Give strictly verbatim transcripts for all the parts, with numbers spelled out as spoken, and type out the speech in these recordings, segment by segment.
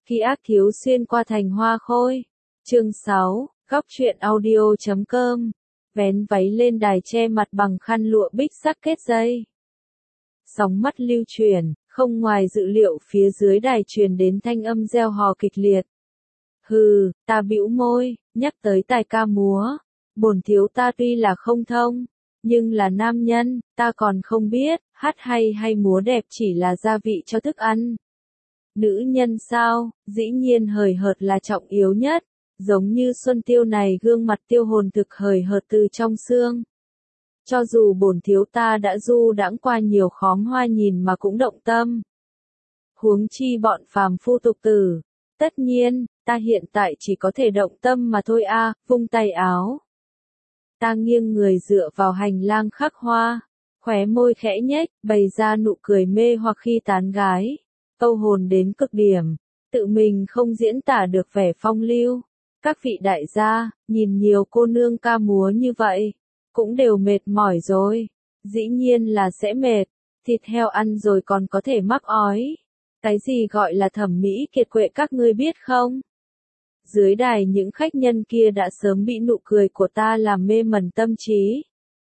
Khi ác thiếu xuyên qua thành hoa khôi. Chương sáu, góc truyện audio chấm com. Vén váy lên đài che mặt bằng khăn lụa bích sắc kết dây. Sóng mắt lưu truyền, không ngoài dự liệu phía dưới đài truyền đến thanh âm reo hò kịch liệt. Hừ, ta bĩu môi, nhắc tới tài ca múa. Bổn thiếu ta tuy là không thông, nhưng là nam nhân, ta còn không biết, hát hay hay múa đẹp chỉ là gia vị cho thức ăn. Nữ nhân sao, dĩ nhiên hời hợt là trọng yếu nhất, giống như Xuân Tiêu này gương mặt tiêu hồn thực hời hợt từ trong xương. Cho dù bổn thiếu ta đã du đãng qua nhiều khóm hoa nhìn mà cũng động tâm. Huống chi bọn phàm phu tục tử, tất nhiên, ta hiện tại chỉ có thể động tâm mà thôi a, vung tay áo. Ta nghiêng người dựa vào hành lang khắc hoa, khóe môi khẽ nhếch, bày ra nụ cười mê hoặc khi tán gái. Câu hồn đến cực điểm, tự mình không diễn tả được vẻ phong lưu. Các vị đại gia, nhìn nhiều cô nương ca múa như vậy, cũng đều mệt mỏi rồi. Dĩ nhiên là sẽ mệt, thịt heo ăn rồi còn có thể mắc ói. Cái gì gọi là thẩm mỹ kiệt quệ các ngươi biết không? Dưới đài những khách nhân kia đã sớm bị nụ cười của ta làm mê mẩn tâm trí.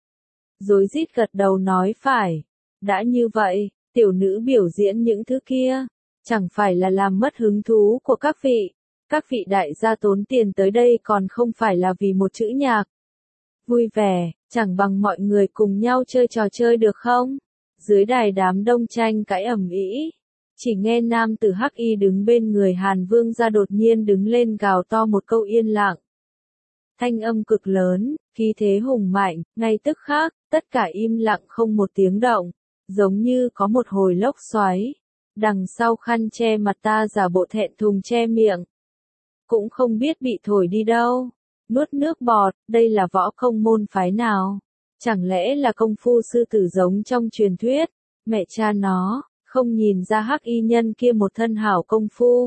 Rối rít gật đầu nói phải. Đã như vậy, tiểu nữ biểu diễn những thứ kia, chẳng phải là làm mất hứng thú của các vị. Các vị đại gia tốn tiền tới đây còn không phải là vì một chữ nhạc. Vui vẻ, chẳng bằng mọi người cùng nhau chơi trò chơi được không? Dưới đài đám đông tranh cãi ầm ĩ. Chỉ nghe nam tử hắc y đứng bên người Hàn Vương ra đột nhiên đứng lên gào to một câu yên lặng. Thanh âm cực lớn, khí thế hùng mạnh, ngay tức khắc, tất cả im lặng không một tiếng động, giống như có một hồi lốc xoáy. Đằng sau khăn che mặt ta giả bộ thẹn thùng che miệng. Cũng không biết bị thổi đi đâu. Nuốt nước bọt, đây là võ công môn phái nào? Chẳng lẽ là công phu sư tử giống trong truyền thuyết? Mẹ cha nó, không nhìn ra hắc y nhân kia một thân hảo công phu.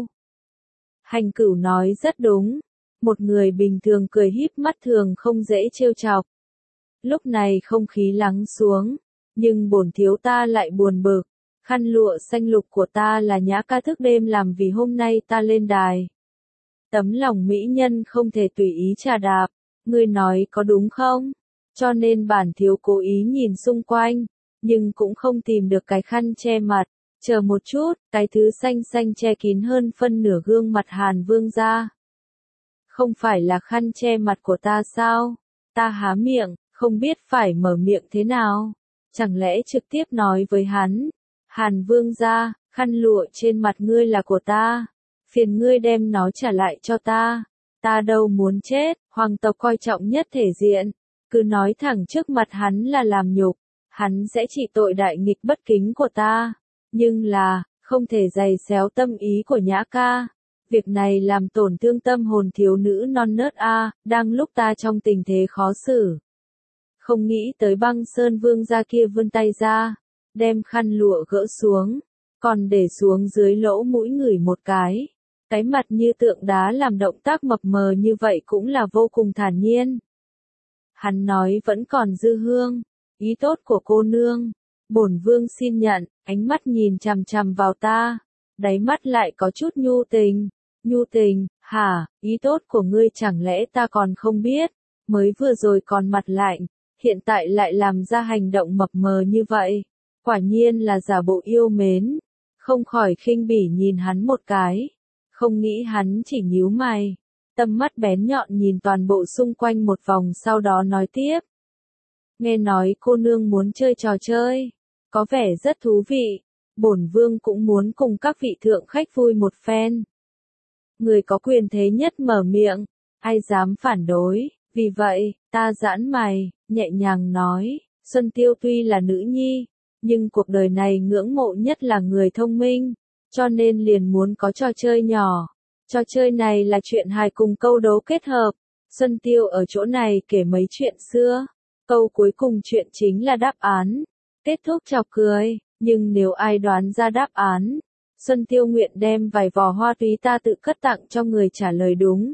Hành Cửu nói rất đúng. Một người bình thường cười híp mắt thường không dễ trêu chọc. Lúc này không khí lắng xuống, nhưng bổn thiếu ta lại buồn bực. Khăn lụa xanh lục của ta là nhã ca thức đêm làm vì hôm nay ta lên đài. Tấm lòng mỹ nhân không thể tùy ý trà đạp, ngươi nói có đúng không? Cho nên bản thiếu cố ý nhìn xung quanh, nhưng cũng không tìm được cái khăn che mặt. Chờ một chút, cái thứ xanh xanh che kín hơn phân nửa gương mặt Hàn Vương ra. Không phải là khăn che mặt của ta sao? Ta há miệng, không biết phải mở miệng thế nào. Chẳng lẽ trực tiếp nói với hắn? Hàn Vương ra, khăn lụa trên mặt ngươi là của ta. Phiền ngươi đem nó trả lại cho ta. Ta đâu muốn chết, hoàng tộc coi trọng nhất thể diện. Cứ nói thẳng trước mặt hắn là làm nhục. Hắn sẽ trị tội đại nghịch bất kính của ta. Nhưng là, không thể giày xéo tâm ý của nhã ca. Việc này làm tổn thương tâm hồn thiếu nữ non nớt a, đang lúc ta trong tình thế khó xử. Không nghĩ tới Băng Sơn Vương gia kia vươn tay ra, đem khăn lụa gỡ xuống, còn để xuống dưới lỗ mũi ngửi một cái. Cái mặt như tượng đá làm động tác mập mờ như vậy cũng là vô cùng thản nhiên. Hắn nói vẫn còn dư hương, ý tốt của cô nương. Bổn vương xin nhận, ánh mắt nhìn chằm chằm vào ta, đáy mắt lại có chút nhu tình. Nhu tình, hả, ý tốt của ngươi chẳng lẽ ta còn không biết, mới vừa rồi còn mặt lạnh, hiện tại lại làm ra hành động mập mờ như vậy. Quả nhiên là giả bộ yêu mến, không khỏi khinh bỉ nhìn hắn một cái, không nghĩ hắn chỉ nhíu mày, tầm mắt bén nhọn nhìn toàn bộ xung quanh một vòng sau đó nói tiếp. Nghe nói cô nương muốn chơi trò chơi, có vẻ rất thú vị, bổn vương cũng muốn cùng các vị thượng khách vui một phen. Người có quyền thế nhất mở miệng, ai dám phản đối, vì vậy, ta giãn mày, nhẹ nhàng nói, Xuân Tiêu tuy là nữ nhi, nhưng cuộc đời này ngưỡng mộ nhất là người thông minh, cho nên liền muốn có trò chơi nhỏ. Trò chơi này là chuyện hài cùng câu đố kết hợp. Xuân Tiêu ở chỗ này kể mấy chuyện xưa, câu cuối cùng chuyện chính là đáp án. Kết thúc chọc cười, nhưng nếu ai đoán ra đáp án, Xuân Tiêu nguyện đem vài vò hoa túy ta tự cất tặng cho người trả lời đúng.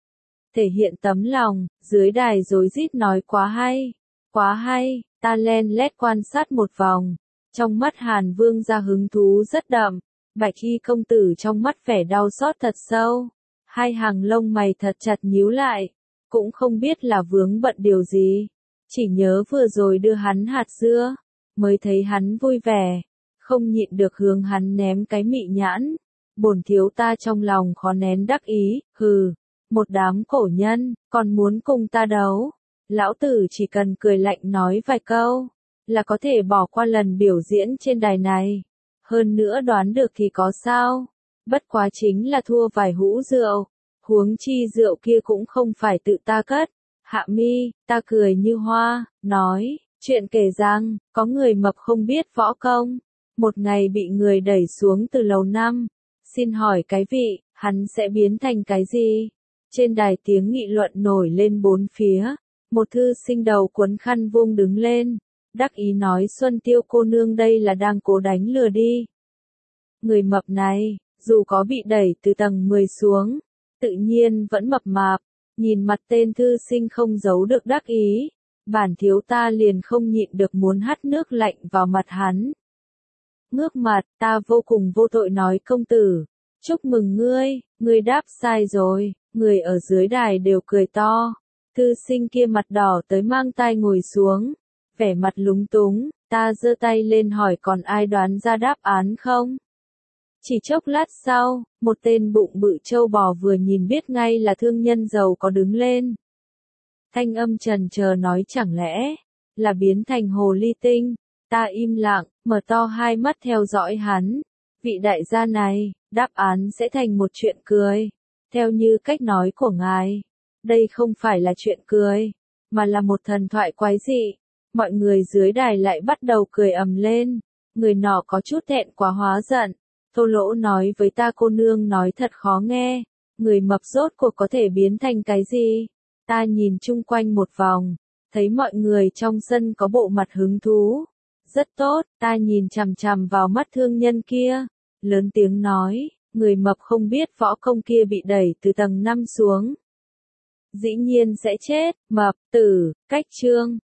Thể hiện tấm lòng, dưới đài rối rít nói quá hay, quá hay, ta len lét quan sát một vòng, trong mắt Hàn Vương ra hứng thú rất đậm, Bạch y công tử trong mắt vẻ đau xót thật sâu, hai hàng lông mày thật chặt nhíu lại, cũng không biết là vướng bận điều gì, chỉ nhớ vừa rồi đưa hắn hạt dưa, mới thấy hắn vui vẻ, không nhịn được hướng hắn ném cái mị nhãn, bổn thiếu ta trong lòng khó nén đắc ý, hừ, một đám cổ nhân, còn muốn cùng ta đấu, lão tử chỉ cần cười lạnh nói vài câu, là có thể bỏ qua lần biểu diễn trên đài này, hơn nữa đoán được thì có sao, bất quá chính là thua vài hũ rượu, huống chi rượu kia cũng không phải tự ta cất. Hạ Mi, ta cười như hoa, nói, chuyện kể rằng, có người mập không biết võ công, một ngày bị người đẩy xuống từ lầu năm, xin hỏi cái vị, hắn sẽ biến thành cái gì? Trên đài tiếng nghị luận nổi lên bốn phía, một thư sinh đầu cuốn khăn vuông đứng lên, đắc ý nói Xuân Tiêu cô nương đây là đang cố đánh lừa đi. Người mập này, dù có bị đẩy từ tầng mười xuống, tự nhiên vẫn mập mạp, nhìn mặt tên thư sinh không giấu được đắc ý, bản thiếu ta liền không nhịn được muốn hắt nước lạnh vào mặt hắn. Ngước mặt, ta vô cùng vô tội nói công tử, chúc mừng ngươi, ngươi đáp sai rồi, người ở dưới đài đều cười to, thư sinh kia mặt đỏ tới mang tai ngồi xuống, vẻ mặt lúng túng, ta giơ tay lên hỏi còn ai đoán ra đáp án không? Chỉ chốc lát sau, một tên bụng bự trâu bò vừa nhìn biết ngay là thương nhân giàu có đứng lên. Thanh âm trần chờ nói chẳng lẽ, là biến thành hồ ly tinh, ta im lặng, mở to hai mắt theo dõi hắn. Vị đại gia này, đáp án sẽ thành một chuyện cười. Theo như cách nói của ngài, đây không phải là chuyện cười, mà là một thần thoại quái dị. Mọi người dưới đài lại bắt đầu cười ầm lên, người nọ có chút thẹn quá hóa giận. Thô lỗ nói với ta cô nương nói thật khó nghe, người mập rốt cuộc có thể biến thành cái gì? Ta nhìn chung quanh một vòng, thấy mọi người trong sân có bộ mặt hứng thú. Rất tốt, ta nhìn chằm chằm vào mắt thương nhân kia, lớn tiếng nói, người mập không biết võ công kia bị đẩy từ tầng năm xuống. Dĩ nhiên sẽ chết, mập, tử, cách chương.